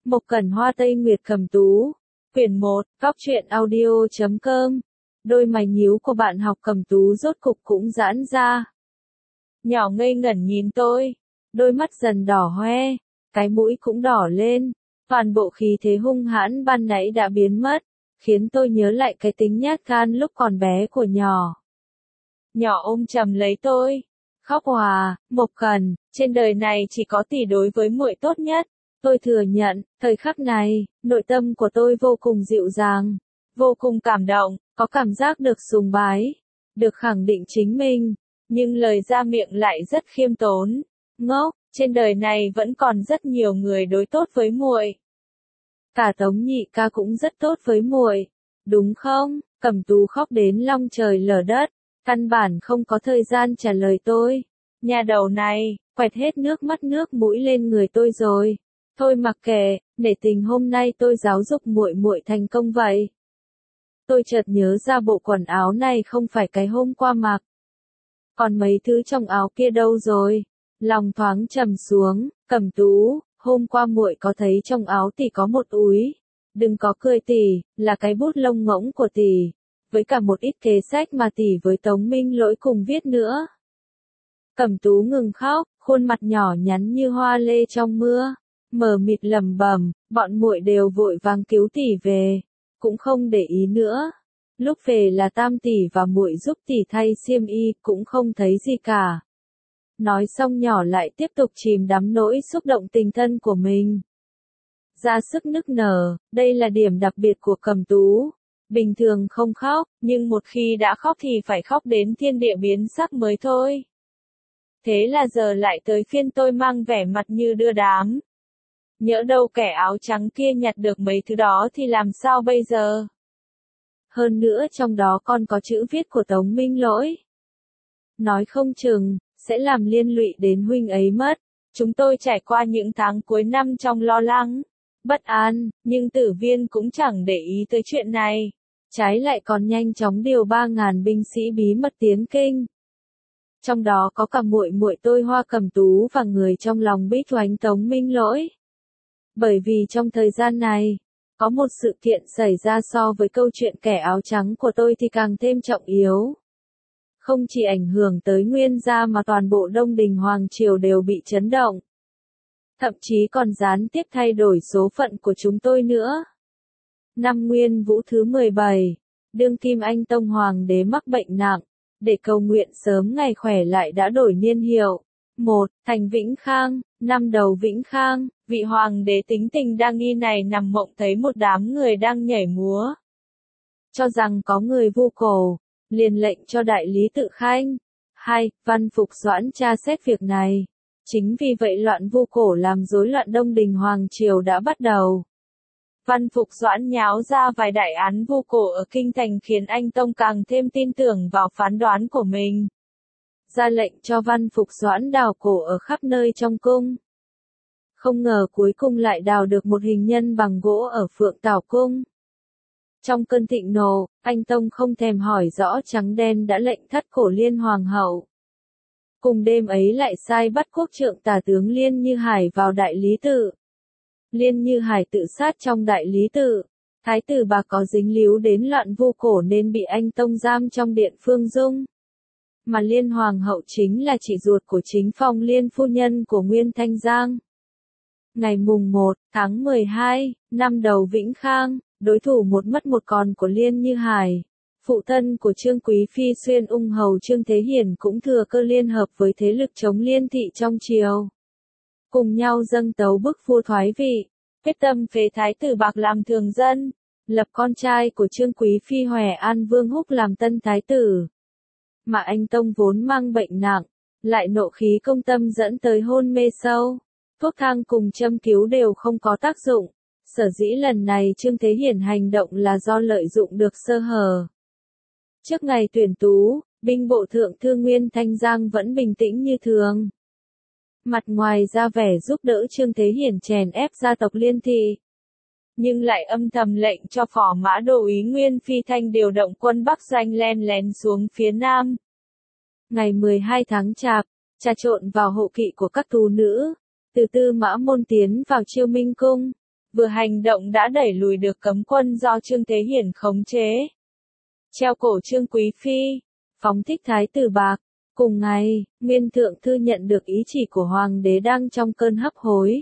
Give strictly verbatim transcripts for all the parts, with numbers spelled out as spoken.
Mộc Cẩn Hoa Tây Nguyệt Cầm Tú. Quyển một, Góc truyện audio chấm com. Đôi mày nhíu của bạn học cầm tú rốt cục cũng giãn ra. Nhỏ ngây ngẩn nhìn tôi, đôi mắt dần đỏ hoe, cái mũi cũng đỏ lên, toàn bộ khí thế hung hãn ban nãy đã biến mất, khiến tôi nhớ lại cái tính nhát gan lúc còn bé của nhỏ. Nhỏ ôm chầm lấy tôi, khóc òa, Mộc Cẩn, trên đời này chỉ có tỷ đối với muội tốt nhất. Tôi thừa nhận, thời khắc này, nội tâm của tôi vô cùng dịu dàng, vô cùng cảm động, có cảm giác được sùng bái, được khẳng định chính mình, nhưng lời ra miệng lại rất khiêm tốn. Ngốc, trên đời này vẫn còn rất nhiều người đối tốt với muội. Cả Tống nhị ca cũng rất tốt với muội, đúng không? Cẩm Tú khóc đến long trời lở đất, căn bản không có thời gian trả lời tôi. Nhà đầu này, quẹt hết nước mắt nước mũi lên người tôi rồi. Thôi mặc kệ, nể tình hôm nay tôi giáo dục muội muội thành công vậy. Tôi chợt nhớ ra bộ quần áo này không phải cái hôm qua mặc. Còn mấy thứ trong áo kia đâu rồi? Lòng thoáng trầm xuống, Cẩm Tú, hôm qua muội có thấy trong áo tỷ có một úi. Đừng có cười tỷ, là cái bút lông ngỗng của tỷ. Với cả một ít kế sách mà tỷ với Tống Minh Lỗi cùng viết nữa. Cẩm Tú ngừng khóc, khuôn mặt nhỏ nhắn như hoa lê trong mưa. Mờ mịt lẩm bẩm, bọn muội đều vội vàng cứu tỷ về, cũng không để ý nữa. Lúc về là Tam tỷ và muội giúp tỷ thay xiêm y, cũng không thấy gì cả. Nói xong nhỏ lại tiếp tục chìm đắm nỗi xúc động tình thân của mình. Ra sức nức nở, đây là điểm đặc biệt của Cẩm Tú. Bình thường không khóc, nhưng một khi đã khóc thì phải khóc đến thiên địa biến sắc mới thôi. Thế là giờ lại tới phiên tôi mang vẻ mặt như đưa đám. Nhỡ đâu kẻ áo trắng kia nhặt được mấy thứ đó thì làm sao bây giờ? Hơn nữa trong đó còn có chữ viết của Tống Minh Lỗi. Nói không chừng, sẽ làm liên lụy đến huynh ấy mất. Chúng tôi trải qua những tháng cuối năm trong lo lắng, bất an, nhưng Tử Viên cũng chẳng để ý tới chuyện này. Trái lại còn nhanh chóng điều ba ngàn binh sĩ bí mật tiến kinh. Trong đó có cả muội muội tôi Hoa Cẩm Tú và người trong lòng Bích Oánh Tống Minh Lỗi. Bởi vì trong thời gian này, có một sự kiện xảy ra so với câu chuyện kẻ áo trắng của tôi thì càng thêm trọng yếu. Không chỉ ảnh hưởng tới Nguyên gia mà toàn bộ Đông Đình Hoàng Triều đều bị chấn động. Thậm chí còn gián tiếp thay đổi số phận của chúng tôi nữa. Năm Nguyên Vũ thứ mười bảy, đương kim Anh Tông Hoàng đế mắc bệnh nặng, để cầu nguyện sớm ngày khỏe lại đã đổi niên hiệu. một. Thành Vĩnh Khang, năm đầu Vĩnh Khang, vị hoàng đế tính tình đa nghi này nằm mộng thấy một đám người đang nhảy múa. Cho rằng có người vu cổ, liền lệnh cho đại lý Tự Khanh. hai. Văn Phục Doãn tra xét việc này. Chính vì vậy loạn vu cổ làm rối loạn Đông Đình Hoàng Triều đã bắt đầu. Văn Phục Doãn nháo ra vài đại án vu cổ ở kinh thành khiến Anh Tông càng thêm tin tưởng vào phán đoán của mình. Ra lệnh cho Văn Phục Doãn đào cổ ở khắp nơi trong cung. Không ngờ cuối cùng lại đào được một hình nhân bằng gỗ ở Phượng Tảo Cung. Trong cơn thịnh nộ, Anh Tông không thèm hỏi rõ trắng đen đã lệnh thắt cổ Liên Hoàng hậu. Cùng đêm ấy lại sai bắt quốc trượng tả tướng Liên Như Hải vào Đại Lý Tự. Liên Như Hải tự sát trong Đại Lý Tự. Thái tử bà có dính líu đến loạn vu cổ nên bị Anh Tông giam trong điện Phương Dung. Mà Liên Hoàng hậu chính là chị ruột của chính Phong Liên phu nhân của Nguyên Thanh Giang. Ngày mùng một tháng mười hai, năm đầu Vĩnh Khang, đối thủ một mất một còn của Liên Như Hải, phụ thân của Trương Quý Phi Xuyên Ung hầu Trương Thế Hiển cũng thừa cơ liên hợp với thế lực chống Liên thị trong triều. Cùng nhau dâng tấu bức vua thoái vị, quyết tâm phế thái tử bạc làm thường dân, lập con trai của Trương Quý Phi Hoè An Vương Húc làm tân thái tử. Mà Anh Tông vốn mang bệnh nặng, lại nộ khí công tâm dẫn tới hôn mê sâu. Thuốc thang cùng châm cứu đều không có tác dụng. Sở dĩ lần này Trương Thế Hiển hành động là do lợi dụng được sơ hở. Trước ngày tuyển tú, binh bộ thượng thư Nguyên Thanh Giang vẫn bình tĩnh như thường. Mặt ngoài ra vẻ giúp đỡ Trương Thế Hiển chèn ép gia tộc Liên thị. Nhưng lại âm thầm lệnh cho phò mã đô úy Nguyên Phi Thanh điều động quân Bắc Doanh len lén xuống phía Nam. Ngày mười hai tháng Chạp, trà trộn vào hộ kỵ của các tú nữ, từ Tư Mã Môn tiến vào Chiêu Minh Cung. vừa hành động đã đẩy lùi được cấm quân do Trương Thế Hiển khống chế. Treo cổ Trương Quý Phi, phóng thích Thái tử Bạc. Cùng ngày, Nguyên Thượng Thư nhận được ý chỉ của Hoàng đế đang trong cơn hấp hối.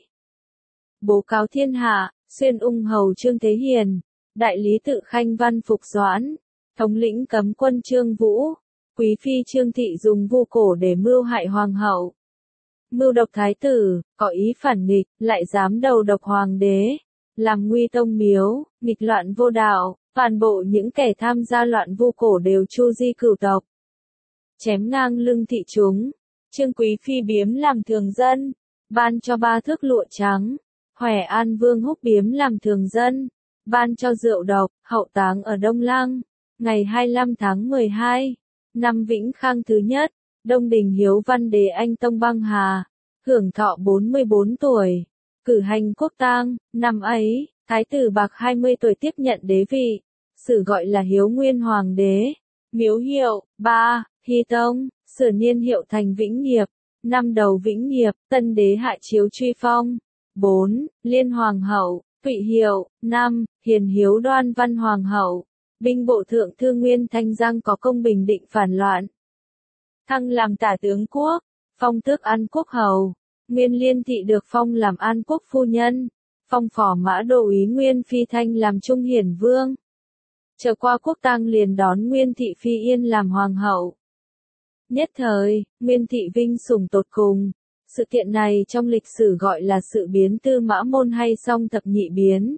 Bố cáo thiên hạ, xuyên ung hầu Trương Thế Hiển, đại lý tự Khanh Văn Phục Doãn, thống lĩnh cấm quân Trương Vũ, Quý Phi Trương Thị dùng vu cổ để mưu hại Hoàng hậu. Mưu độc Thái tử, có ý phản nghịch, lại dám đầu độc Hoàng đế, làm nguy tông miếu, nghịch loạn vô đạo, toàn bộ những kẻ tham gia loạn vu cổ đều chu di cửu tộc. Chém ngang lưng thị chúng, Trương Quý Phi biếm làm thường dân, ban cho ba thước lụa trắng, Hoè An Vương Húc biếm làm thường dân, ban cho rượu độc, hậu táng ở Đông Lăng, ngày hai mươi lăm tháng mười hai, năm Vĩnh Khang thứ nhất, Đông Đình Hiếu Văn Đế Anh Tông băng hà, hưởng thọ bốn mươi bốn tuổi, cử hành quốc tang. Năm ấy, Thái tử Bạc hai mươi tuổi tiếp nhận đế vị, sử gọi là Hiếu Nguyên Hoàng đế, miếu hiệu, ba, Hy Tông, sửa niên hiệu thành Vĩnh Nghiệp, năm đầu Vĩnh Nghiệp, tân đế hạ chiếu truy phong, bốn, Liên Hoàng hậu, Thụy hiệu, năm, Hiền Hiếu Đoan Văn Hoàng hậu, binh bộ thượng thư Nguyên Thanh Giang có công bình định phản loạn. Thăng làm tả tướng quốc, phong tước An Quốc hầu, Nguyên Liên Thị được phong làm An Quốc phu nhân, phong phò mã đô úy Nguyên Phi Thanh làm Trung Hiển Vương. Trở qua quốc tang liền đón Nguyên Thị Phi Yên làm Hoàng hậu. Nhất thời, Nguyên Thị vinh sủng tột cùng. Sự kiện này trong lịch sử gọi là sự biến Tư Mã Môn hay Song Thập Nhị Biến.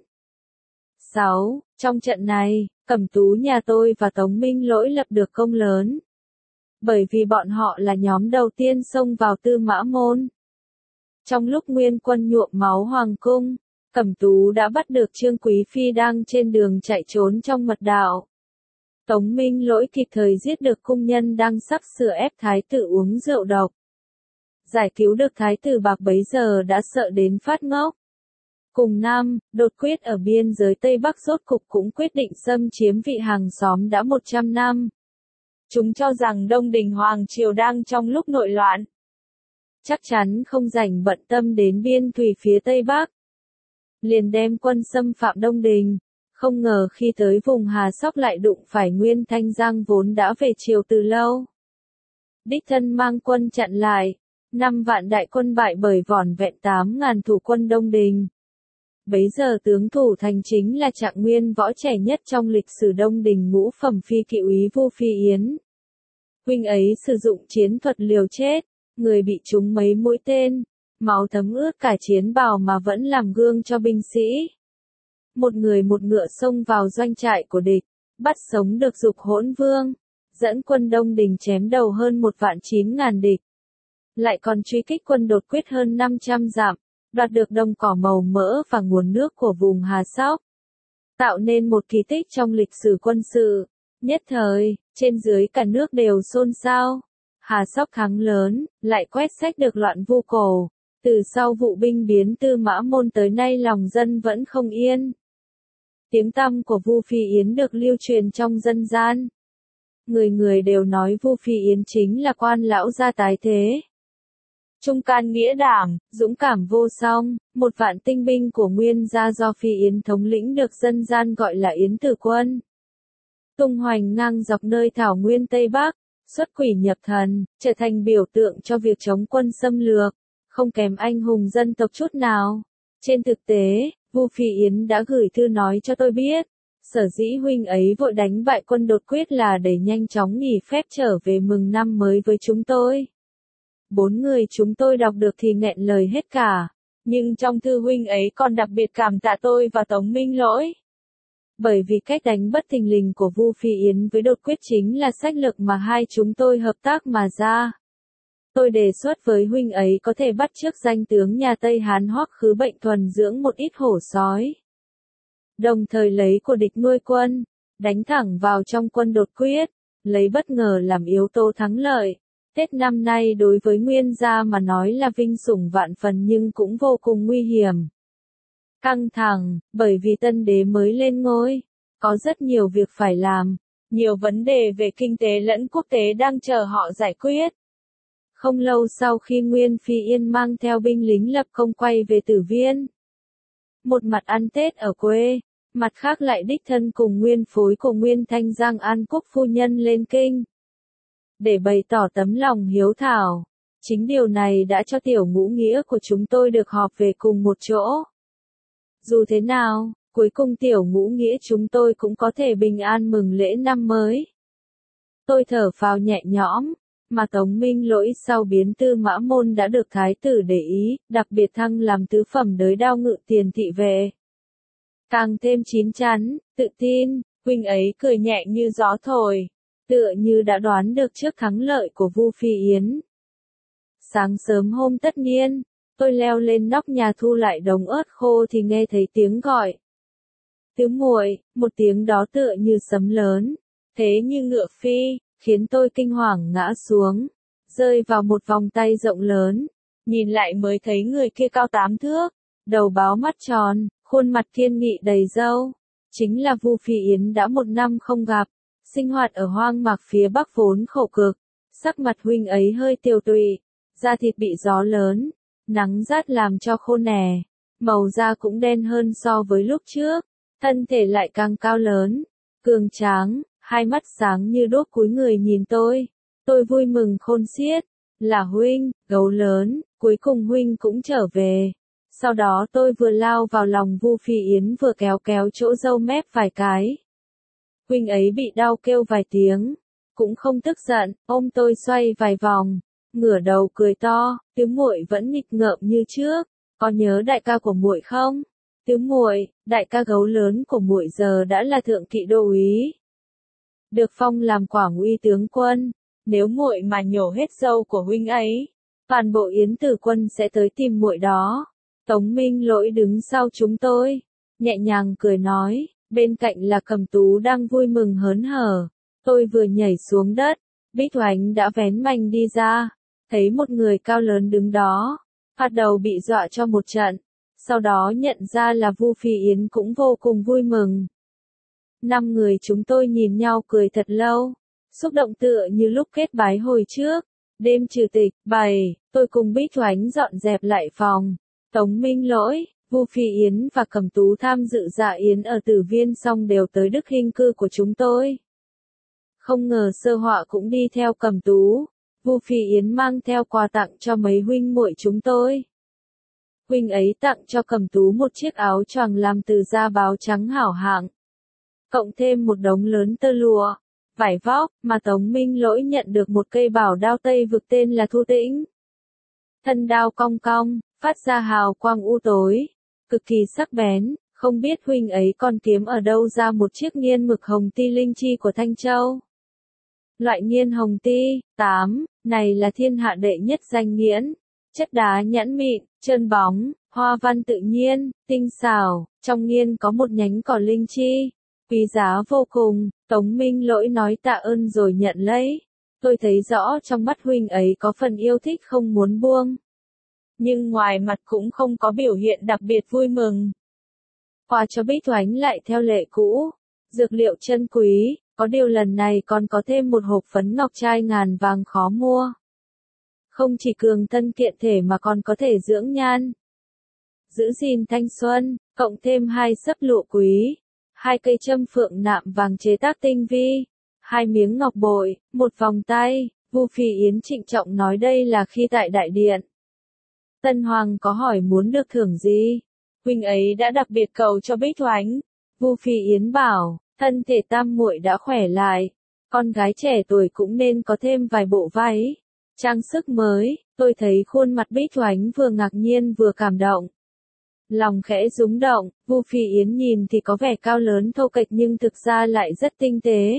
sáu. Trong trận này, Cẩm Tú nhà tôi và Tống Minh Lỗi lập được công lớn. Bởi vì bọn họ là nhóm đầu tiên xông vào Tư Mã Môn. Trong lúc Nguyên quân nhuộm máu hoàng cung, Cẩm Tú đã bắt được Trương Quý Phi đang trên đường chạy trốn trong mật đạo. Tống Minh Lỗi kịp thời giết được cung nhân đang sắp sửa ép thái tử uống rượu độc. Giải cứu được thái tử Bạc bấy giờ đã sợ đến phát ngốc. Cùng năm, đột quyết ở biên giới Tây Bắc rốt cục cũng quyết định xâm chiếm vị hàng xóm đã một trăm năm. Chúng cho rằng Đông Đình Hoàng Triều đang trong lúc nội loạn. Chắc chắn không rảnh bận tâm đến biên thùy phía Tây Bắc. Liền đem quân xâm phạm Đông Đình. Không ngờ khi tới vùng Hà Sóc lại đụng phải Nguyên Thanh Giang vốn đã về triều từ lâu. Đích thân mang quân chặn lại. Năm vạn đại quân bại bởi vỏn vẹn tám ngàn thủ quân Đông Đình. Bấy giờ tướng thủ thành chính là Trạng Nguyên võ trẻ nhất trong lịch sử Đông Đình ngũ phẩm phi kỵ úy Vu Phi Yến. Huynh ấy sử dụng chiến thuật liều chết, người bị trúng mấy mũi tên, máu thấm ướt cả chiến bào mà vẫn làm gương cho binh sĩ. Một người một ngựa xông vào doanh trại của địch, bắt sống được Dục Hỗn Vương, dẫn quân Đông Đình chém đầu hơn một vạn chín ngàn địch. Lại còn truy kích quân đột quyết hơn năm trăm dặm, đoạt được đồng cỏ màu mỡ và nguồn nước của vùng Hà Sóc. Tạo nên một kỳ tích trong lịch sử quân sự. Nhất thời, trên dưới cả nước đều xôn xao. Hà Sóc thắng lớn, lại quét sạch được loạn vu cổ. Từ sau vụ binh biến Tư Mã Môn tới nay lòng dân vẫn không yên. Tiếng tăm của Vu Phi Yến được lưu truyền trong dân gian. Người người đều nói Vu Phi Yến chính là quan lão gia tái thế. Trung can nghĩa đảm, dũng cảm vô song, một vạn tinh binh của Nguyên gia do Phi Yến thống lĩnh được dân gian gọi là Yến Tử Quân. Tung hoành ngang dọc nơi thảo nguyên Tây Bắc, xuất quỷ nhập thần, trở thành biểu tượng cho việc chống quân xâm lược, không kém anh hùng dân tộc chút nào. Trên thực tế, Vu Phi Yến đã gửi thư nói cho tôi biết, sở dĩ huynh ấy vội đánh bại quân đột quyết là để nhanh chóng nghỉ phép trở về mừng năm mới với chúng tôi. Bốn người chúng tôi đọc được thì nghẹn lời hết cả, nhưng trong thư huynh ấy còn đặc biệt cảm tạ tôi và Tống Minh Lỗi. Bởi vì cách đánh bất thình lình của Vu Phi Yến với đột quyết chính là sách lược mà hai chúng tôi hợp tác mà ra. Tôi đề xuất với huynh ấy có thể bắt chước danh tướng nhà Tây Hán Hoắc Khứ Bệnh thuần dưỡng một ít hổ sói. Đồng thời lấy của địch nuôi quân, đánh thẳng vào trong quân đột quyết, lấy bất ngờ làm yếu tố thắng lợi. Tết năm nay đối với Nguyên gia mà nói là vinh sủng vạn phần nhưng cũng vô cùng nguy hiểm. Căng thẳng, bởi vì tân đế mới lên ngôi, có rất nhiều việc phải làm, nhiều vấn đề về kinh tế lẫn quốc tế đang chờ họ giải quyết. Không lâu sau khi Nguyên Phi Yên mang theo binh lính lập công quay về Tử Viên, một mặt ăn Tết ở quê, mặt khác lại đích thân cùng nguyên phối của Nguyên Thanh Giang An Quốc phu nhân lên kinh. Để bày tỏ tấm lòng hiếu thảo, chính điều này đã cho tiểu ngũ nghĩa của chúng tôi được họp về cùng một chỗ. Dù thế nào, cuối cùng tiểu ngũ nghĩa chúng tôi cũng có thể bình an mừng lễ năm mới. Tôi thở phào nhẹ nhõm, mà Tống Minh Lỗi sau biến Tư Mã Môn đã được thái tử để ý, đặc biệt thăng làm tứ phẩm đới đao ngự tiền thị vệ. Càng thêm chín chắn, tự tin, huynh ấy cười nhẹ như gió thổi, tựa như đã đoán được trước thắng lợi của Vu Phi Yến. Sáng sớm hôm tất niên, tôi leo lên nóc nhà thu lại đống ớt khô thì nghe thấy tiếng gọi. Tứ muội, một tiếng đó tựa như sấm lớn, thế như ngựa phi, khiến tôi kinh hoàng ngã xuống, rơi vào một vòng tay rộng lớn, nhìn lại mới thấy người kia cao tám thước, đầu báo mắt tròn, khuôn mặt kiên nghị đầy râu, chính là Vu Phi Yến đã một năm không gặp, sinh hoạt ở hoang mạc phía bắc vốn khổ cực, sắc mặt huynh ấy hơi tiều tụy, da thịt bị gió lớn, nắng rát làm cho khô nẻ, màu da cũng đen hơn so với lúc trước, thân thể lại càng cao lớn, cường tráng, hai mắt sáng như đuốc cúi người nhìn tôi, tôi vui mừng khôn xiết, là huynh, gấu lớn, cuối cùng huynh cũng trở về. Sau đó tôi vừa lao vào lòng Vu Phi Yến vừa kéo kéo chỗ râu mép vài cái. Huynh ấy bị đau kêu vài tiếng, cũng không tức giận, ôm tôi xoay vài vòng, ngửa đầu cười to, tứ muội vẫn nghịch ngợm như trước, có nhớ đại ca của muội không? Tứ muội, đại ca gấu lớn của muội giờ đã là thượng kỵ đô úy, được phong làm Quảng Uy tướng quân, nếu muội mà nhổ hết râu của huynh ấy, toàn bộ Yến Tử quân sẽ tới tìm muội đó. Tống Minh Lỗi đứng sau chúng tôi, nhẹ nhàng cười nói, bên cạnh là Cầm Tú đang vui mừng hớn hở. Tôi vừa nhảy xuống đất, Bích Hoánh đã vén mành đi ra, thấy một người cao lớn đứng đó, bắt đầu bị dọa cho một trận, sau đó nhận ra là Vu Phi Yến cũng vô cùng vui mừng. Năm người chúng tôi nhìn nhau cười thật lâu, xúc động tựa như lúc kết bái hồi trước, đêm trừ tịch, bày, tôi cùng Bích Hoánh dọn dẹp lại phòng. Tống Minh Lỗi, Vu Phi Yến và Cầm Tú tham dự dạ yến ở Tử Viên xong đều tới Đức Hinh cư của chúng tôi. Không ngờ Sơ Họa cũng đi theo Cầm Tú, Vu Phi Yến mang theo quà tặng cho mấy huynh muội chúng tôi. Huynh ấy tặng cho Cầm Tú một chiếc áo choàng làm từ da báo trắng hảo hạng, cộng thêm một đống lớn tơ lụa, vải vóc, mà Tống Minh Lỗi nhận được một cây bảo đao Tây vực tên là Thu Tĩnh. Thân đao cong cong, phát ra hào quang u tối, cực kỳ sắc bén, không biết huynh ấy còn kiếm ở đâu ra một chiếc nghiên mực hồng ti linh chi của Thanh Châu. Loại nghiên hồng ti, tám, này là thiên hạ đệ nhất danh nghiễn, chất đá nhẵn mịn, trơn bóng, hoa văn tự nhiên, tinh xảo, trong nghiên có một nhánh cỏ linh chi, quý giá vô cùng. Tống Minh Lỗi nói tạ ơn rồi nhận lấy, tôi thấy rõ trong mắt huynh ấy có phần yêu thích không muốn buông. Nhưng ngoài mặt cũng không có biểu hiện đặc biệt vui mừng. Quà cho Bích Hoánh lại theo lệ cũ, dược liệu chân quý, có điều lần này còn có thêm một hộp phấn ngọc trai ngàn vàng khó mua. Không chỉ cường thân kiện thể mà còn có thể dưỡng nhan, giữ gìn thanh xuân, cộng thêm hai sấp lụa quý, hai cây châm phượng nạm vàng chế tác tinh vi, hai miếng ngọc bội, một vòng tay. Vu Phi Yến trịnh trọng nói đây là khi tại đại điện. Tân Hoàng có hỏi muốn được thưởng gì, huynh ấy đã đặc biệt cầu cho Bích Hoánh. Vu Phi Yến bảo, thân thể tam muội đã khỏe lại, con gái trẻ tuổi cũng nên có thêm vài bộ váy, trang sức mới. Tôi thấy khuôn mặt Bích Hoánh vừa ngạc nhiên vừa cảm động, lòng khẽ rúng động. Vu Phi Yến nhìn thì có vẻ cao lớn thô kệch nhưng thực ra lại rất tinh tế.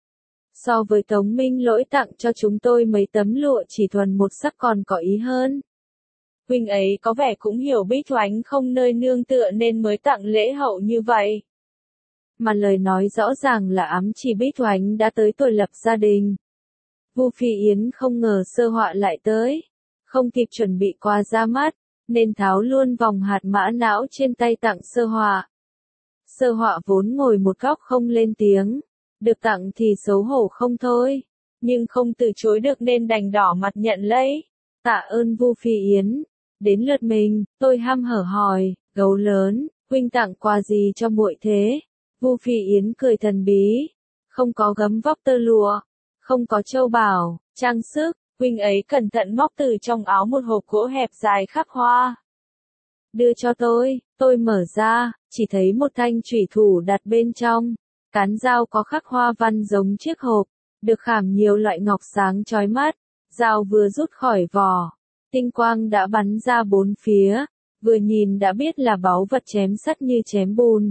So với Tống Minh Lỗi tặng cho chúng tôi mấy tấm lụa chỉ thuần một sắc còn có ý hơn. Huynh ấy có vẻ cũng hiểu Bích Hoánh không nơi nương tựa nên mới tặng lễ hậu như vậy. Mà lời nói rõ ràng là ám chỉ Bích Hoánh đã tới tuổi lập gia đình. Vu Phi Yến không ngờ Sơ Họa lại tới, không kịp chuẩn bị quà ra mắt, nên tháo luôn vòng hạt mã não trên tay tặng Sơ Họa. Sơ Họa vốn ngồi một góc không lên tiếng, được tặng thì xấu hổ không thôi, nhưng không từ chối được nên đành đỏ mặt nhận lấy. Tạ ơn Vu Phi Yến. Đến lượt mình, tôi hăm hở hỏi, gấu lớn, Huynh tặng quà gì cho muội thế? Vu Phi Yến cười thần bí. Không có gấm vóc tơ lụa, không có châu bào, trang sức, huynh ấy cẩn thận móc từ trong áo một hộp gỗ hẹp dài khắc hoa. Đưa cho tôi, tôi mở ra, chỉ thấy một thanh chủy thủ đặt bên trong. Cán dao có khắc hoa văn giống chiếc hộp, được khảm nhiều loại ngọc sáng chói mắt. Dao vừa rút khỏi vỏ, tinh quang đã bắn ra bốn phía, vừa nhìn đã biết là báu vật chém sắt như chém bùn.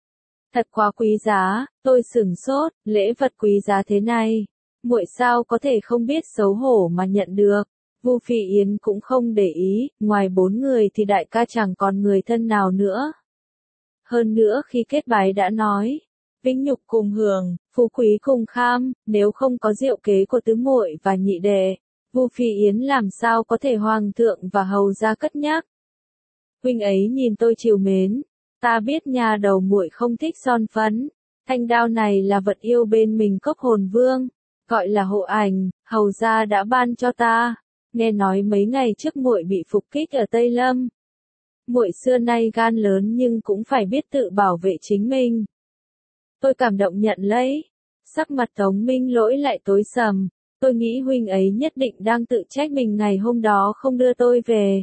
Thật quá quý giá, tôi sửng sốt, lễ vật quý giá thế này, muội sao có thể không biết xấu hổ mà nhận được. Vu Phi Yến cũng không để ý, ngoài bốn người thì đại ca chẳng còn người thân nào nữa. Hơn nữa khi kết bái đã nói, vinh nhục cùng hưởng, phú quý cùng kham, nếu không có diệu kế của tứ muội và nhị đệ, Vu Phi Yến làm sao có thể hoàng thượng và hầu gia cất nhắc. Huynh ấy nhìn tôi trìu mến, ta biết nhà đầu muội không thích son phấn, thanh đao này là vật yêu bên mình Cốc Hồn Vương, gọi là hộ ảnh, hầu gia đã ban cho ta. Nghe nói mấy ngày trước muội bị phục kích ở Tây Lâm. Muội xưa nay gan lớn nhưng cũng phải biết tự bảo vệ chính mình. Tôi cảm động nhận lấy. Sắc mặt Tống Minh Lỗi lại tối sầm. Tôi nghĩ huynh ấy nhất định đang tự trách mình ngày hôm đó không đưa tôi về.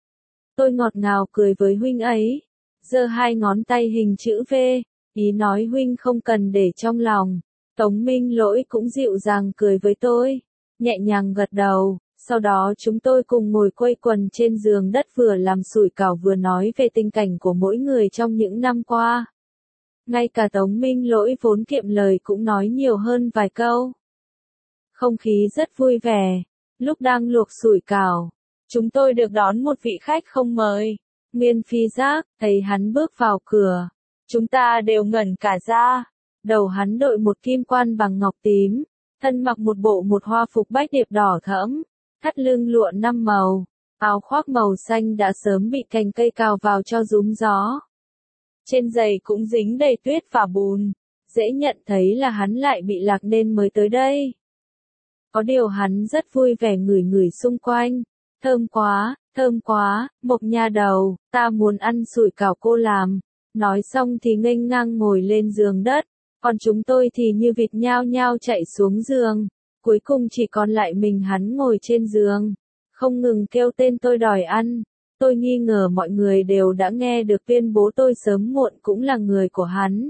Tôi ngọt ngào cười với huynh ấy, giơ hai ngón tay hình chữ V, ý nói huynh không cần để trong lòng. Tống Minh Lỗi cũng dịu dàng cười với tôi, nhẹ nhàng gật đầu. Sau đó chúng tôi cùng ngồi quây quần trên giường đất vừa làm sủi cảo vừa nói về tình cảnh của mỗi người trong những năm qua. Ngay cả Tống Minh Lỗi vốn kiệm lời cũng nói nhiều hơn vài câu. Không khí rất vui vẻ. Lúc đang luộc sủi cảo, chúng tôi được đón một vị khách không mời. Nguyên Phi Giác, thấy hắn bước vào cửa. Chúng ta đều ngẩn cả ra. Đầu hắn đội một kim quan bằng ngọc tím, thân mặc một bộ một hoa phục bách điệp đỏ thẫm. Thắt lưng lụa năm màu, áo khoác màu xanh đã sớm bị cành cây cào vào cho rúm gió. Trên giày cũng dính đầy tuyết và bùn, dễ nhận thấy là hắn lại bị lạc nên mới tới đây. Có điều hắn rất vui vẻ ngửi ngửi xung quanh, thơm quá, thơm quá, Mộc nha đầu, ta muốn ăn sủi cảo cô làm. Nói xong thì nghênh ngang ngồi lên giường đất, còn chúng tôi thì như vịt nhao nhao chạy xuống giường. Cuối cùng chỉ còn lại mình hắn ngồi trên giường, không ngừng kêu tên tôi đòi ăn. Tôi nghi ngờ mọi người đều đã nghe được tuyên bố tôi sớm muộn cũng là người của hắn.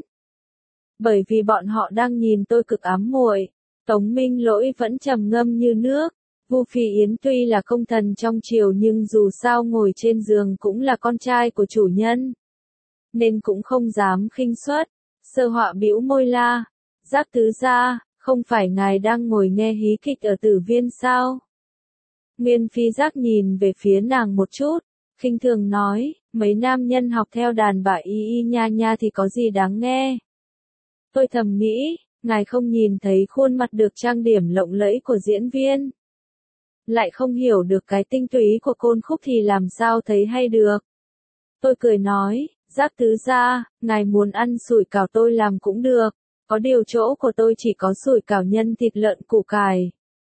Bởi vì bọn họ đang nhìn tôi cực ám muội. Tống Minh Lỗi vẫn trầm ngâm như nước. Vu Phi Yến tuy là công thần trong triều nhưng dù sao ngồi trên giường cũng là con trai của chủ nhân, nên cũng không dám khinh suất. Sơ Họa bĩu môi la, Giác tứ gia, không phải ngài đang ngồi nghe hí kịch ở Tử Viên sao? Nguyên Phi Giác nhìn về phía nàng một chút, khinh thường nói, mấy nam nhân học theo đàn bà y y nha nha thì có gì đáng nghe. Tôi thầm nghĩ, ngài không nhìn thấy khuôn mặt được trang điểm lộng lẫy của diễn viên. Lại không hiểu được cái tinh túy của côn khúc thì làm sao thấy hay được. Tôi cười nói, Giác tứ gia, ngài muốn ăn sủi cảo tôi làm cũng được. Có điều chỗ của tôi chỉ có sủi cảo nhân thịt lợn củ cải.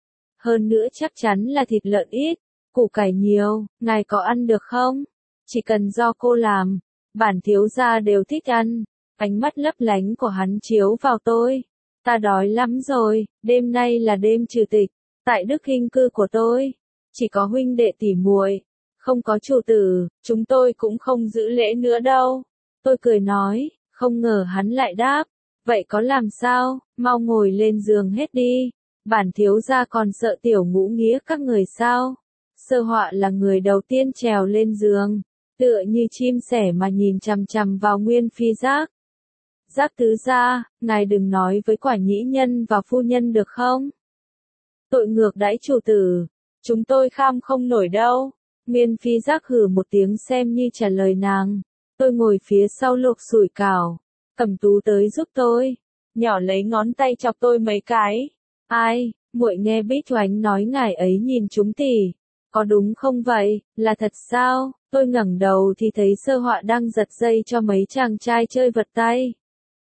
Hơn nữa chắc chắn là thịt lợn ít, củ cải nhiều, ngài có ăn được không? Chỉ cần do cô làm, bản thiếu gia đều thích ăn. Ánh mắt lấp lánh của hắn chiếu vào tôi. Ta đói lắm rồi, đêm nay là đêm trừ tịch, tại Đức Hinh cư của tôi. Chỉ có huynh đệ tỉ muội, không có chủ tử, chúng tôi cũng không giữ lễ nữa đâu. Tôi cười nói, không ngờ hắn lại đáp. Vậy có làm sao, mau ngồi lên giường hết đi. Bản thiếu gia còn sợ tiểu ngũ nghĩa các người sao? Sơ Họa là người đầu tiên trèo lên giường, tựa như chim sẻ mà nhìn chằm chằm vào Nguyên Phi Giác. Giác tứ gia, ngài đừng nói với Quả Nhĩ nhân và phu nhân được không? Tội ngược đãi chủ tử, chúng tôi kham không nổi đâu. Nguyên Phi Giác hừ một tiếng xem như trả lời nàng. Tôi ngồi phía sau luộc sủi cảo. Cẩm Tú tới giúp tôi, nhỏ lấy ngón tay chọc tôi mấy cái. Ai, muội nghe Bích Oánh nói ngài ấy nhìn chúng tỷ, có đúng không vậy, là thật sao? Tôi ngẩng đầu thì thấy Sơ Họa đang giật dây cho mấy chàng trai chơi vật tay.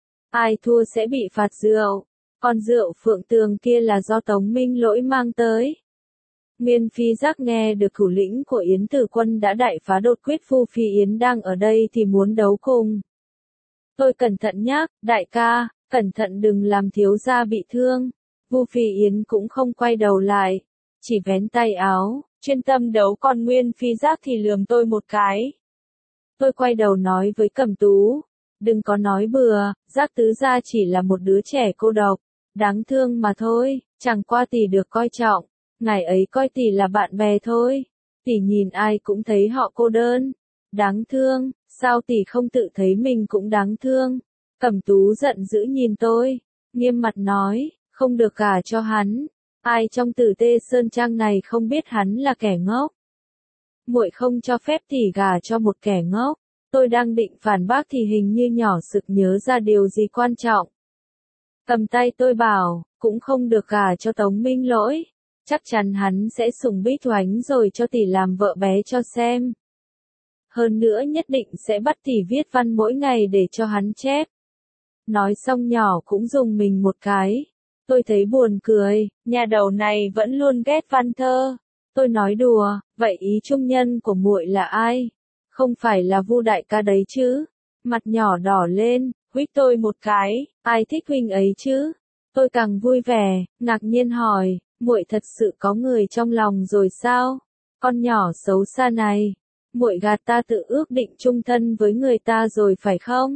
Ai thua sẽ bị phạt rượu, còn rượu Phượng Tường kia là do Tống Minh Lỗi mang tới. Nguyên Phi Giác nghe được thủ lĩnh của Yến Tử Quân đã đại phá đột quyết Vu Phi Yến đang ở đây thì muốn đấu cùng. Tôi cẩn thận nhắc, đại ca, cẩn thận đừng làm thiếu gia bị thương. Vu Phi Yến cũng không quay đầu lại, chỉ vén tay áo, chuyên tâm đấu, còn Nguyên Phi Giác thì lườm tôi một cái. Tôi quay đầu nói với Cẩm Tú, đừng có nói bừa, Giác tứ gia chỉ là một đứa trẻ cô độc, đáng thương mà thôi, chẳng qua tỷ được coi trọng, ngài ấy coi tỷ là bạn bè thôi, tỷ nhìn ai cũng thấy họ cô đơn, đáng thương, sao tỷ không tự thấy mình cũng đáng thương. Cẩm Tú giận dữ nhìn tôi, nghiêm mặt nói, không được gả cho hắn, ai trong Tử Tê Sơn Trang này không biết hắn là kẻ ngốc. Muội không cho phép tỷ gả cho một kẻ ngốc. Tôi đang định phản bác thì hình như nhỏ sực nhớ ra điều gì quan trọng. Cầm tay tôi bảo, cũng không được gả cho Tống Minh Lỗi, chắc chắn hắn sẽ sủng Bích Oánh rồi cho tỷ làm vợ bé cho xem. Hơn nữa nhất định sẽ bắt tỷ viết văn mỗi ngày để cho hắn chép. Nói xong nhỏ cũng dùng mình một cái. Tôi thấy buồn cười, nhà đầu này vẫn luôn ghét văn thơ. Tôi nói đùa, vậy ý trung nhân của muội là ai? Không phải là Vu đại ca đấy chứ? Mặt nhỏ đỏ lên, huých tôi một cái, ai thích huynh ấy chứ? Tôi càng vui vẻ, ngạc nhiên hỏi, muội thật sự có người trong lòng rồi sao? Con nhỏ xấu xa này, muội gạt ta tự ước định chung thân với người ta rồi phải không?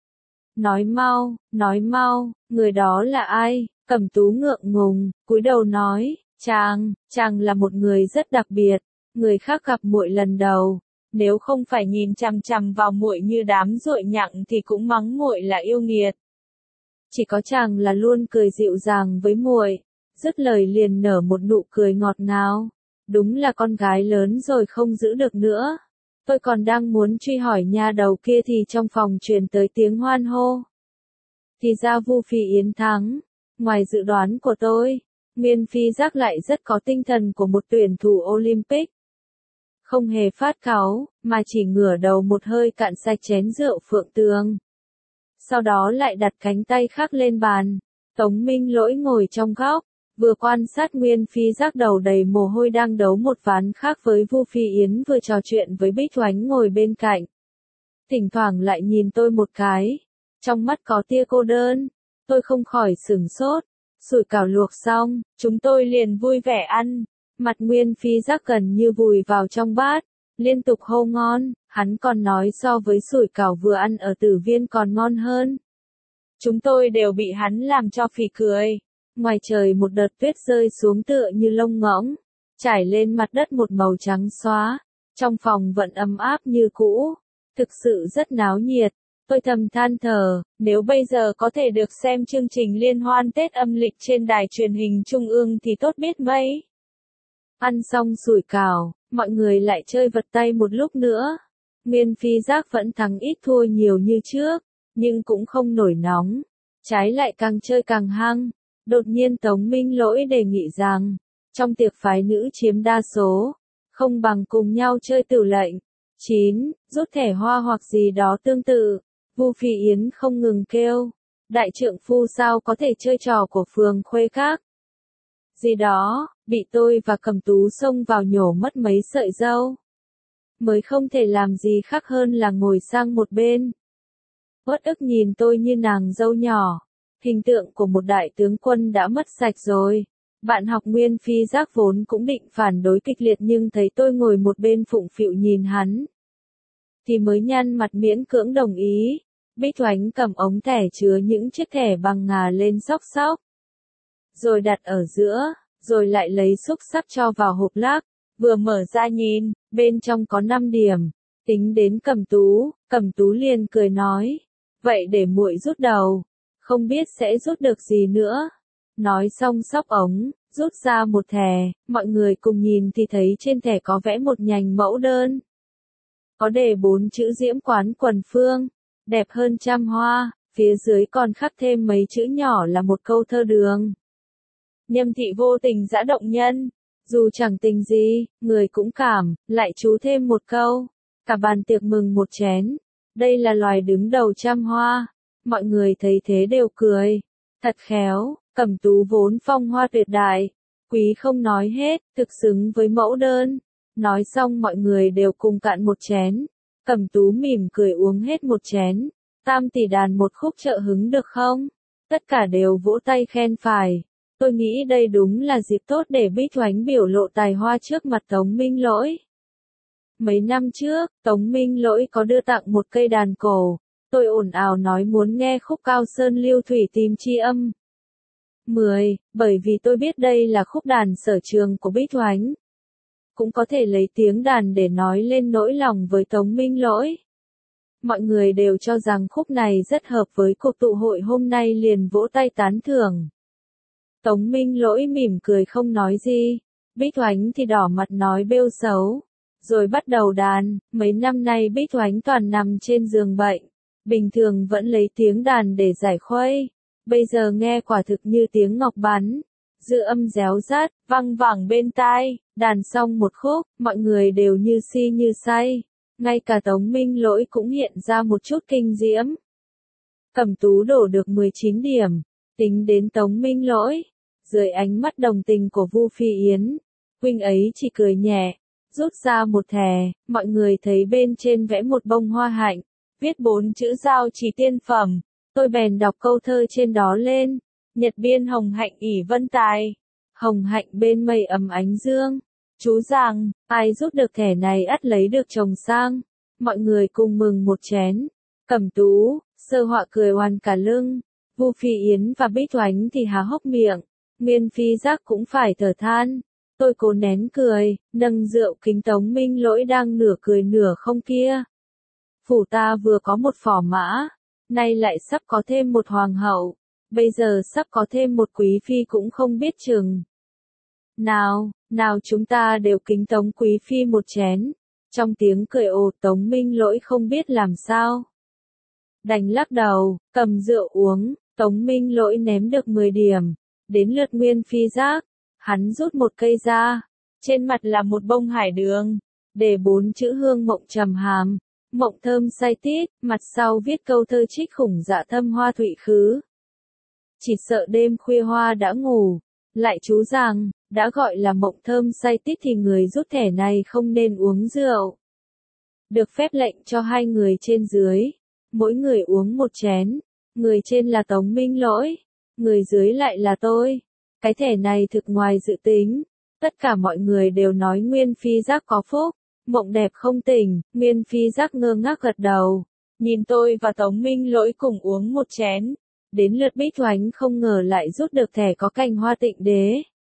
Nói mau, nói mau, người đó là ai? Cẩm Tú ngượng ngùng, cúi đầu nói, chàng, chàng là một người rất đặc biệt, người khác gặp muội lần đầu, nếu không phải nhìn chằm chằm vào muội như đám ruội nhặng thì cũng mắng muội là yêu nghiệt. Chỉ có chàng là luôn cười dịu dàng với muội, dứt lời liền nở một nụ cười ngọt ngào, đúng là con gái lớn rồi không giữ được nữa. Tôi còn đang muốn truy hỏi nha đầu kia thì trong phòng truyền tới tiếng hoan hô. Thì ra Vu Phi Yến thắng, ngoài dự đoán của tôi, Nguyên Phi Giác lại rất có tinh thần của một tuyển thủ Olympic. Không hề phát cáu, mà chỉ ngửa đầu một hơi cạn sạch chén rượu Phượng Tường. Sau đó lại đặt cánh tay khác lên bàn. Tống Minh Lỗi ngồi trong góc, vừa quan sát Nguyên Phi Giác đầu đầy mồ hôi đang đấu một ván khác với Vu Phi Yến, vừa trò chuyện với Bích Oánh ngồi bên cạnh. Thỉnh thoảng lại nhìn tôi một cái, trong mắt có tia cô đơn. Tôi không khỏi sửng sốt. Sủi cảo luộc xong, chúng tôi liền vui vẻ ăn. Mặt Nguyên Phi Giác gần như vùi vào trong bát, liên tục hô ngon, hắn còn nói so với sủi cảo vừa ăn ở Tử Viên còn ngon hơn. Chúng tôi đều bị hắn làm cho phì cười. Ngoài trời một đợt tuyết rơi xuống tựa như lông ngỗng, trải lên mặt đất một màu trắng xóa. Trong phòng vẫn ấm áp như cũ, thực sự rất náo nhiệt. Tôi thầm than thở, nếu bây giờ có thể được xem chương trình liên hoan Tết âm lịch trên đài truyền hình Trung ương thì tốt biết mấy. Ăn xong sủi cảo, mọi người lại chơi vật tay một lúc nữa. Nguyên Phi Giác vẫn thắng ít thua nhiều như trước, nhưng cũng không nổi nóng. Trái lại càng chơi càng hăng. Đột nhiên Tống Minh Lỗi đề nghị rằng, trong tiệc phái nữ chiếm đa số, không bằng cùng nhau chơi Tử Lệnh. chín. Rút thẻ hoa hoặc gì đó tương tự. Vu Phi Yến không ngừng kêu, đại trượng phu sao có thể chơi trò của phường khuê khác. Gì đó, bị tôi và Cẩm Tú xông vào nhổ mất mấy sợi râu. Mới không thể làm gì khác hơn là ngồi sang một bên. Uất ức nhìn tôi như nàng dâu nhỏ. Hình tượng của một đại tướng quân đã mất sạch rồi. Bạn học Nguyên Phi Giác vốn cũng định phản đối kịch liệt nhưng thấy tôi ngồi một bên phụng phịu nhìn hắn, thì mới nhăn mặt miễn cưỡng đồng ý. Bích Oánh cầm ống thẻ chứa những chiếc thẻ bằng ngà lên xóc xóc, rồi đặt ở giữa, rồi lại lấy xúc xắc cho vào hộp lắc, vừa mở ra nhìn, bên trong có năm điểm. Tính đến Cẩm Tú, Cẩm Tú liền cười nói, vậy để muội rút đầu, không biết sẽ rút được gì nữa. Nói xong xóc ống, rút ra một thẻ, mọi người cùng nhìn thì thấy trên thẻ có vẽ một nhành mẫu đơn. Có đề bốn chữ Diễm Quán Quần Phương, đẹp hơn trăm hoa, phía dưới còn khắc thêm mấy chữ nhỏ là một câu thơ Đường. Nhâm thị vô tình dã động nhân, dù chẳng tình gì, người cũng cảm, lại chú thêm một câu. Cả bàn tiệc mừng một chén, đây là loài đứng đầu trăm hoa. Mọi người thấy thế đều cười, thật khéo. Cẩm Tú vốn phong hoa tuyệt đại, Quý không nói hết, thực xứng với mẫu đơn. Nói xong mọi người đều cùng cạn một chén. Cẩm Tú mỉm cười uống hết một chén. Tam tỷ đàn một khúc trợ hứng được không? Tất cả đều vỗ tay khen phải. Tôi nghĩ đây đúng là dịp tốt để Bích Oánh biểu lộ tài hoa trước mặt Tống Minh Lỗi. Mấy năm trước, Tống Minh Lỗi có đưa tặng một cây đàn cổ. Tôi ồn ào nói muốn nghe khúc Cao Sơn Lưu Thủy tìm tri âm. mười, bởi vì tôi biết đây là khúc đàn sở trường của Bích Oánh. Cũng có thể lấy tiếng đàn để nói lên nỗi lòng với Tống Minh Lỗi. Mọi người đều cho rằng khúc này rất hợp với cuộc tụ hội hôm nay liền vỗ tay tán thưởng. Tống Minh Lỗi mỉm cười không nói gì. Bích Oánh thì đỏ mặt nói bêu xấu. Rồi bắt đầu đàn, mấy năm nay Bích Oánh toàn nằm trên giường bệnh. Bình thường vẫn lấy tiếng đàn để giải khuây. Bây giờ nghe quả thực như tiếng ngọc bắn. Dư âm réo rát, văng vẳng bên tai. Đàn xong một khúc, mọi người đều như si như say. Ngay cả Tống Minh Lỗi cũng hiện ra một chút kinh diễm. Cẩm Tú đổ được mười chín điểm. Tính đến Tống Minh Lỗi. Dưới ánh mắt đồng tình của Vu Phi Yến. Huynh ấy chỉ cười nhẹ. Rút ra một thẻ, mọi người thấy bên trên vẽ một bông hoa hạnh. Viết bốn chữ giao chỉ tiên phẩm. Tôi bèn đọc câu thơ trên đó lên. Nhật biên hồng hạnh ỷ vân tài. Hồng hạnh bên mây ấm ánh dương. Chú rằng, ai rút được thẻ này ắt lấy được chồng sang. Mọi người cùng mừng một chén. Cẩm Tú, Sơ Họa cười oằn cả lưng. Vu Phi Yến và Bích Oánh thì há hốc miệng. Nguyên Phi Giác cũng phải thở than. Tôi cố nén cười, nâng rượu kính Tống Minh Lỗi đang nửa cười nửa không kia. Phủ ta vừa có một phò mã, nay lại sắp có thêm một hoàng hậu, bây giờ sắp có thêm một quý phi cũng không biết chừng. Nào, nào chúng ta đều kính Tống quý phi một chén. Trong tiếng cười ồ Tống Minh Lỗi không biết làm sao. Đành lắc đầu, cầm rượu uống, Tống Minh Lỗi ném được mười điểm. Đến lượt Nguyên Phi Giác. Hắn rút một cây ra, trên mặt là một bông hải đường, để bốn chữ hương mộng trầm hàm, mộng thơm say tít, mặt sau viết câu thơ trích khủng dạ thâm hoa thụy khứ. Chỉ sợ đêm khuya hoa đã ngủ, lại chú rằng, đã gọi là mộng thơm say tít thì người rút thẻ này không nên uống rượu. Được phép lệnh cho hai người trên dưới, mỗi người uống một chén, người trên là Tống Minh Lỗi, người dưới lại là tôi. Cái thẻ này thực ngoài dự tính. Tất cả mọi người đều nói Nguyên Phi Giác có phúc. Mộng đẹp không tỉnh. Nguyên Phi Giác ngơ ngác gật đầu. Nhìn tôi và Tống Minh Lỗi cùng uống một chén. Đến lượt Bích Oánh không ngờ lại rút được thẻ có cành hoa tịnh đế.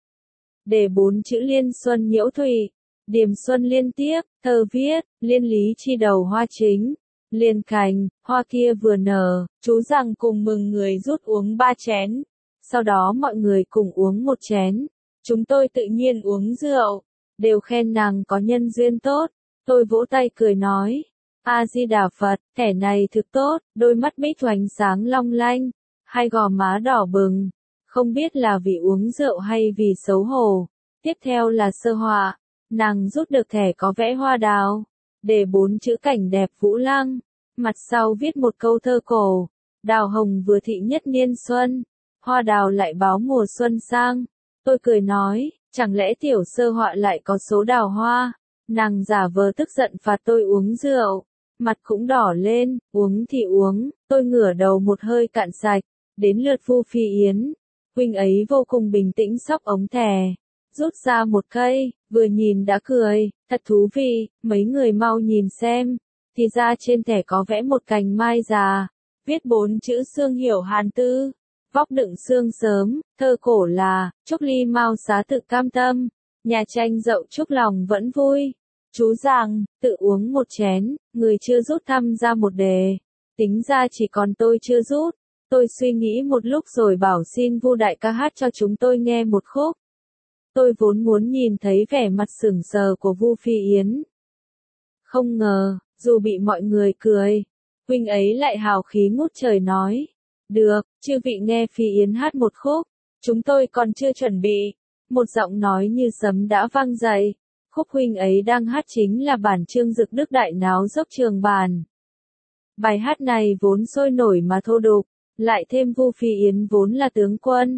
Để bốn chữ liên xuân nhiễu thủy. Điềm xuân liên tiếp. Thơ viết. Liên lý chi đầu hoa chính. Liên cành. Hoa kia vừa nở. Chú rằng cùng mừng người rút uống ba chén. Sau đó mọi người cùng uống một chén. Chúng tôi tự nhiên uống rượu. Đều khen nàng có nhân duyên tốt. Tôi vỗ tay cười nói. A-di-đà Phật, thẻ này thực tốt. Đôi mắt Bích Oánh sáng long lanh. Hai gò má đỏ bừng. Không biết là vì uống rượu hay vì xấu hổ. Tiếp theo là Sơ Họa. Nàng rút được thẻ có vẽ hoa đào. Để bốn chữ cảnh đẹp vũ lăng. Mặt sau viết một câu thơ cổ. Đào hồng vừa thị nhất niên xuân. Hoa đào lại báo mùa xuân sang. Tôi cười nói, chẳng lẽ tiểu Sơ Họa lại có số đào hoa. Nàng giả vờ tức giận phạt tôi uống rượu. Mặt cũng đỏ lên, uống thì uống, tôi ngửa đầu một hơi cạn sạch. Đến lượt Vu Phi Yến. Huynh ấy vô cùng bình tĩnh xóc ống thẻ. Rút ra một cây, vừa nhìn đã cười, thật thú vị, mấy người mau nhìn xem. Thì ra trên thẻ có vẽ một cành mai già. Viết bốn chữ Sương Hiểu Hàn Tư. Vóc đựng sương sớm, thơ cổ là, chúc ly mau xá tự cam tâm, nhà tranh dậu chúc lòng vẫn vui. Chú rằng, tự uống một chén, người chưa rút thăm ra một đề. Tính ra chỉ còn tôi chưa rút. Tôi suy nghĩ một lúc rồi bảo xin Vu đại ca hát cho chúng tôi nghe một khúc. Tôi vốn muốn nhìn thấy vẻ mặt sững sờ của Vu Phi Yến. Không ngờ, dù bị mọi người cười, huynh ấy lại hào khí ngút trời nói. Được, chư vị nghe Phi Yến hát một khúc, chúng tôi còn chưa chuẩn bị. Một giọng nói như sấm đã vang dậy, khúc huynh ấy đang hát chính là bản Trương Dực Đức Đại Náo Dốc Trường Bàn. Bài hát này vốn sôi nổi mà thô đục, lại thêm Vu Phi Yến vốn là tướng quân,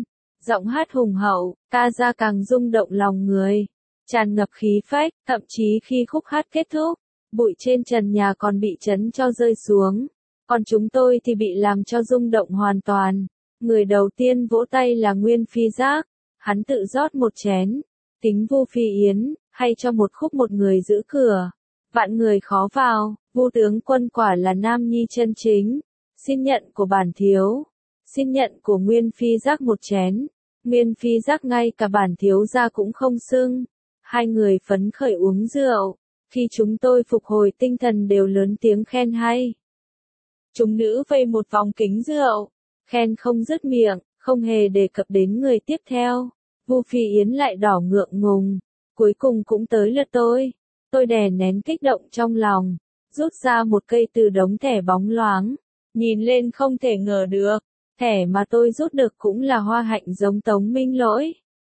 Giọng hát hùng hậu, ca ra càng rung động lòng người, tràn ngập khí phách, thậm chí khi khúc hát kết thúc, bụi trên trần nhà còn bị chấn cho rơi xuống, còn chúng tôi thì bị làm cho rung động hoàn toàn. Người đầu tiên vỗ tay là Nguyên Phi Giác, hắn tự rót một chén, kính Vu Phi Yến, hay cho một khúc một người giữ cửa, vạn người khó vào, Vu tướng quân quả là nam nhi chân chính, xin nhận của bản thiếu, xin nhận của Nguyên Phi Giác một chén, Nguyên Phi Giác ngay cả bản thiếu gia cũng không xưng, hai người phấn khởi uống rượu, khi chúng tôi phục hồi tinh thần đều lớn tiếng khen hay. Chúng nữ vây một vòng kính rượu, khen không dứt miệng, không hề đề cập đến người tiếp theo. Vu Phi Yến lại đỏ ngượng ngùng, cuối cùng cũng tới lượt tôi. Tôi đè nén kích động trong lòng, rút ra một cây từ đống thẻ bóng loáng, nhìn lên không thể ngờ được, thẻ mà tôi rút được cũng là hoa hạnh giống Tống Minh Lỗi.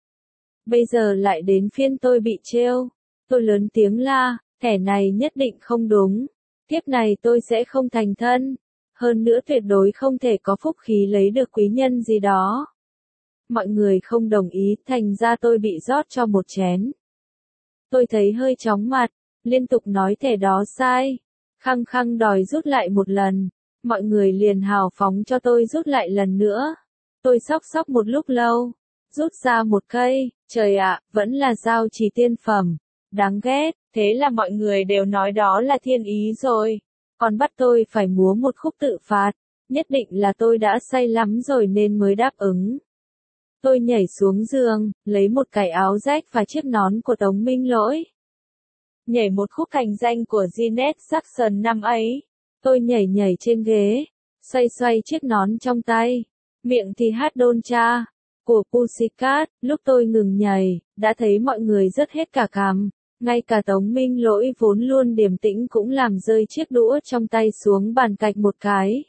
Bây giờ lại đến phiên tôi bị trêu, tôi lớn tiếng la, thẻ này nhất định không đúng, kiếp này tôi sẽ không thành thân. Hơn nữa tuyệt đối không thể có phúc khí lấy được quý nhân gì đó. Mọi người không đồng ý, thành ra tôi bị rót cho một chén. Tôi thấy hơi chóng mặt, liên tục nói thẻ đó sai, khăng khăng đòi rút lại một lần, mọi người liền hào phóng cho tôi rút lại lần nữa. Tôi sóc sóc một lúc lâu, rút ra một cây, trời ạ, vẫn là giao trì tiên phẩm, đáng ghét, thế là mọi người đều nói đó là thiên ý rồi. Còn bắt tôi phải múa một khúc tự phạt, nhất định là tôi đã say lắm rồi nên mới đáp ứng. Tôi nhảy xuống giường, lấy một cái áo rách và chiếc nón của Tống Minh Lỗi. Nhảy một khúc thành danh của Janet Jackson năm ấy. Tôi nhảy nhảy trên ghế, xoay xoay chiếc nón trong tay, miệng thì hát Dolce của Pussycat. Lúc tôi ngừng nhảy, đã thấy mọi người rớt hết cả cằm. Ngay cả Tống Minh Lỗi vốn luôn điềm tĩnh cũng làm rơi chiếc đũa trong tay xuống bàn cạch một cái.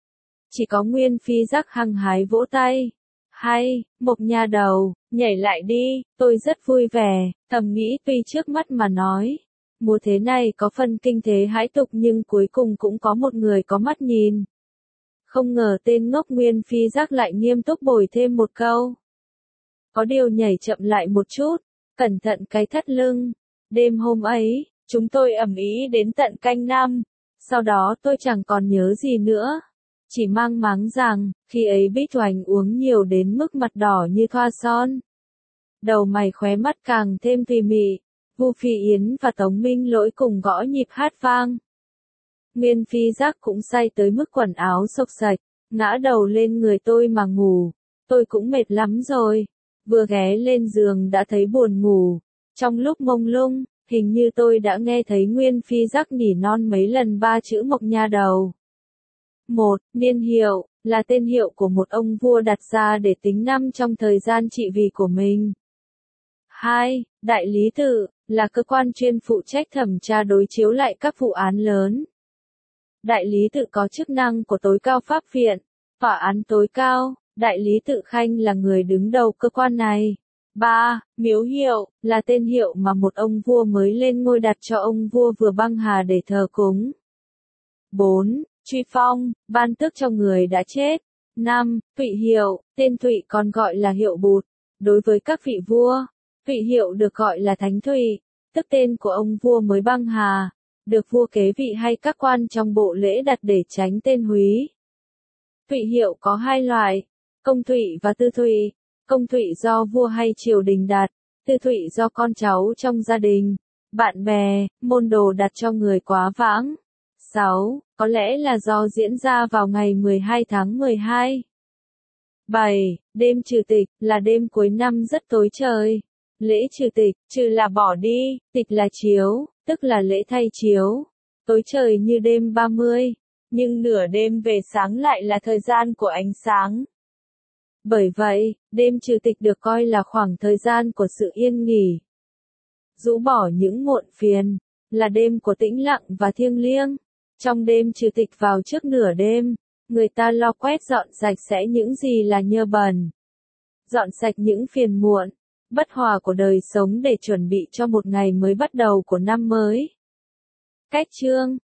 Chỉ có Nguyên Phi Giác hăng hái vỗ tay. Hay, Mộc nha đầu, nhảy lại đi, tôi rất vui vẻ, thầm nghĩ tuy trước mắt mà nói. Múa thế này có phần kinh thế hãi tục nhưng cuối cùng cũng có một người có mắt nhìn. Không ngờ tên ngốc Nguyên Phi Giác lại nghiêm túc bồi thêm một câu. Có điều nhảy chậm lại một chút, cẩn thận cái thắt lưng. Đêm hôm ấy, chúng tôi ầm ĩ đến tận canh năm, sau đó tôi chẳng còn nhớ gì nữa. Chỉ mang máng rằng, khi ấy Bích Oanh uống nhiều đến mức mặt đỏ như thoa son. Đầu mày khóe mắt càng thêm tùy mị, Vu Phi Yến và Tống Minh Lỗi cùng gõ nhịp hát vang. Nguyên Phi Giác cũng say tới mức quần áo xộc xạch, ngã đầu lên người tôi mà ngủ. Tôi cũng mệt lắm rồi, vừa ghé lên giường đã thấy buồn ngủ. Trong lúc mông lung, hình như tôi đã nghe thấy Nguyên Phi Giác nỉ non mấy lần ba chữ Mộc nha đầu. Một, niên hiệu, là tên hiệu của một ông vua đặt ra để tính năm trong thời gian trị vì của mình. Hai, đại lý tự, là cơ quan chuyên phụ trách thẩm tra đối chiếu lại các vụ án lớn. Đại lý tự có chức năng của tối cao pháp viện, tòa án tối cao, đại lý tự khanh là người đứng đầu cơ quan này. Ba, miếu hiệu, là tên hiệu mà một ông vua mới lên ngôi đặt cho ông vua vừa băng hà để thờ cúng. Bốn, truy phong, ban tước cho người đã chết. Năm, tụy hiệu, tên tụy còn gọi là hiệu bụt. Đối với các vị vua, tụy hiệu được gọi là thánh tụy, tức tên của ông vua mới băng hà, được vua kế vị hay các quan trong bộ lễ đặt để tránh tên húy. Tụy hiệu có hai loại, công tụy và tư tụy. Công tụy do vua hay triều đình đặt, tư tụy do con cháu trong gia đình, bạn bè, môn đồ đặt cho người quá vãng. Sáu, có lẽ là do diễn ra vào ngày mười hai tháng mười hai. Bảy, đêm trừ tịch, là đêm cuối năm rất tối trời. Lễ trừ tịch, trừ là bỏ đi, tịch là chiếu, tức là lễ thay chiếu. Tối trời như đêm ba mươi, nhưng nửa đêm về sáng lại là thời gian của ánh sáng. Bởi vậy, đêm trừ tịch được coi là khoảng thời gian của sự yên nghỉ. Rũ bỏ những muộn phiền, là đêm của tĩnh lặng và thiêng liêng. Trong đêm trừ tịch vào trước nửa đêm, người ta lo quét dọn sạch sẽ những gì là nhơ bẩn. Dọn sạch những phiền muộn, bất hòa của đời sống để chuẩn bị cho một ngày mới bắt đầu của năm mới. Cách chương